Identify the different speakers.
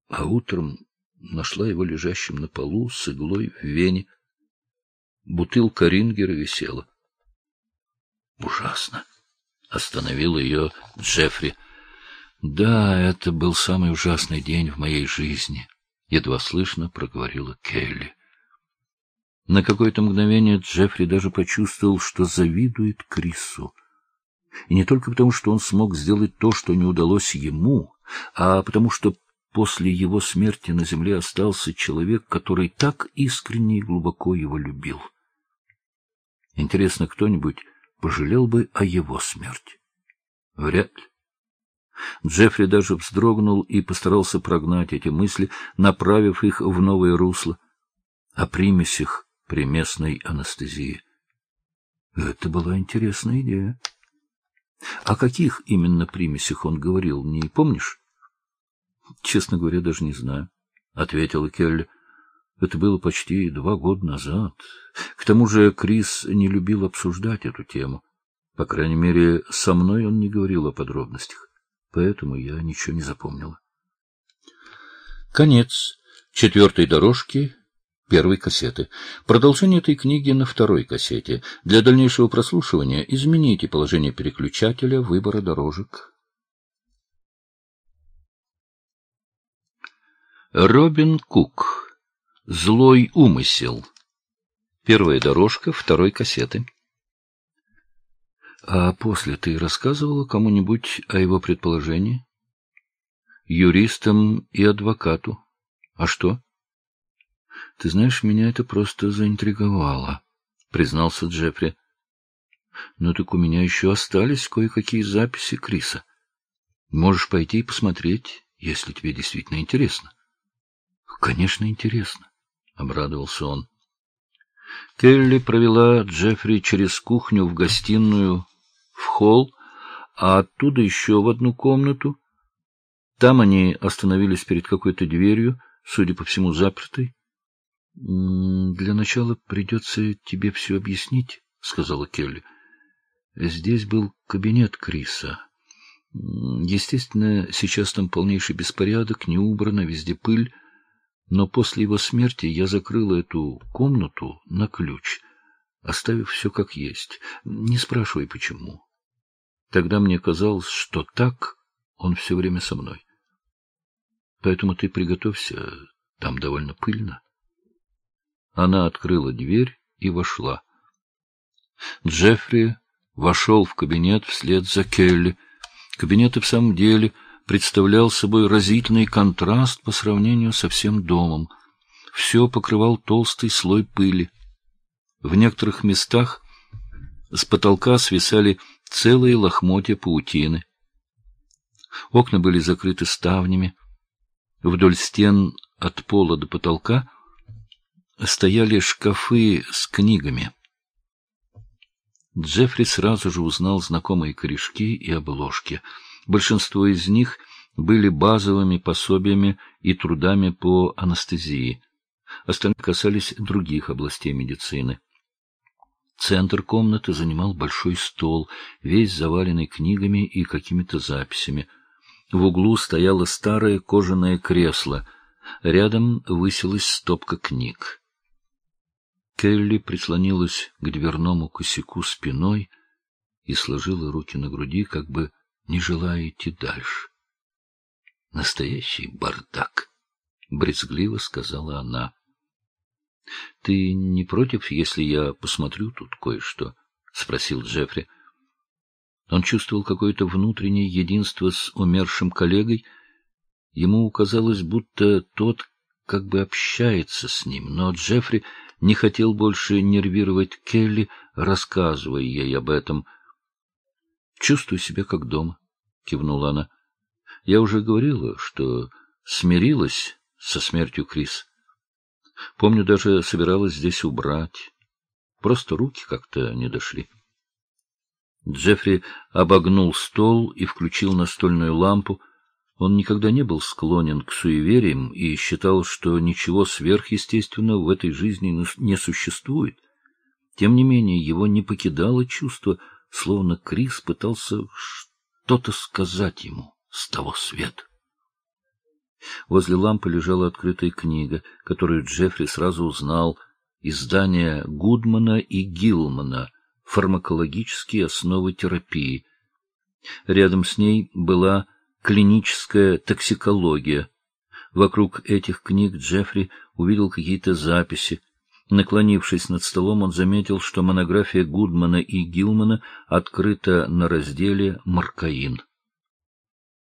Speaker 1: а утром нашла его лежащим на полу с иглой в вене. Бутылка Рингера висела. Ужасно. Остановил ее Джеффри. Да, это был самый ужасный день в моей жизни, едва слышно проговорила Келли. На какое-то мгновение Джеффри даже почувствовал, что завидует Крису. И не только потому, что он смог сделать то, что не удалось ему, а потому что после его смерти на земле остался человек, который так искренне и глубоко его любил. Интересно, кто-нибудь пожалел бы о его смерти? Вряд ли. Джеффри даже вздрогнул и постарался прогнать эти мысли, направив их в новое русло. О примесях при местной анестезии. Это была интересная идея. О каких именно примесях он говорил, не помнишь? Честно говоря, даже не знаю, — ответила Келли. Это было почти 2 года назад. К тому же Крис не любил обсуждать эту тему. По крайней мере, со мной он не говорил о подробностях. Поэтому я ничего не запомнила. Конец 4-й дорожки 1-й кассеты. Продолжение этой книги на 2-й кассете. Для дальнейшего прослушивания измените положение переключателя выбора дорожек. Робин Кук. Злой умысел. 1-я дорожка 2-й кассеты. А после ты рассказывала кому-нибудь о его предположении? Юристам и адвокату. А что? Ты знаешь, меня это просто заинтриговало, признался Джеффри. Но так у меня еще остались кое-какие записи Криса. Можешь пойти и посмотреть, если тебе действительно интересно. Конечно, интересно, обрадовался он. Келли провела Джеффри через кухню в гостиную, в холл, а оттуда еще в одну комнату. Там они остановились перед какой-то дверью, судя по всему, запертой. — Для начала придется тебе все объяснить, — сказала Келли. Здесь был кабинет Криса. Естественно, сейчас там полнейший беспорядок, не убрано, везде пыль. Но после его смерти я закрыла эту комнату на ключ, оставив все как есть. Не спрашивай, почему. Тогда мне казалось, что так он все время со мной. Поэтому ты приготовься, там довольно пыльно. Она открыла дверь и вошла. Джеффри вошел в кабинет вслед за Келли. Кабинет и в самом деле представлял собой разительный контраст по сравнению со всем домом. Все покрывал толстый слой пыли. В некоторых местах с потолка свисали целые лохмотья паутины. Окна были закрыты ставнями. Вдоль стен от пола до потолка стояли шкафы с книгами. Джеффри сразу же узнал знакомые корешки и обложки. Большинство из них были базовыми пособиями и трудами по анестезии. Остальные касались других областей медицины. Центр комнаты занимал большой стол, весь заваленный книгами и какими-то записями. В углу стояло старое кожаное кресло. Рядом высилась стопка книг. Келли прислонилась к дверному косяку спиной и сложила руки на груди, как бы не желая идти дальше. — Настоящий бардак, — брезгливо сказала она. — Ты не против, если я посмотрю тут кое-что? — спросил Джеффри. Он чувствовал какое-то внутреннее единство с умершим коллегой. Ему казалось, будто тот как бы общается с ним, но Джеффри не хотел больше нервировать Келли, рассказывая ей об этом. — Чувствую себя как дома, — кивнула она. — Я уже говорила, что смирилась со смертью Криса. Помню, даже собиралась здесь убрать. Просто руки как-то не дошли. Джеффри обогнул стол и включил настольную лампу. Он никогда не был склонен к суевериям и считал, что ничего сверхъестественного в этой жизни не существует. Тем не менее, его не покидало чувство, словно Крис пытался что-то сказать ему с того света. Возле лампы лежала открытая книга, которую Джеффри сразу узнал. Издание Гудмана и Гилмана «Фармакологические основы терапии». Рядом с ней была клиническая токсикология. Вокруг этих книг Джеффри увидел какие-то записи. Наклонившись над столом, он заметил, что монография Гудмана и Гилмана открыта на разделе «Маркаин».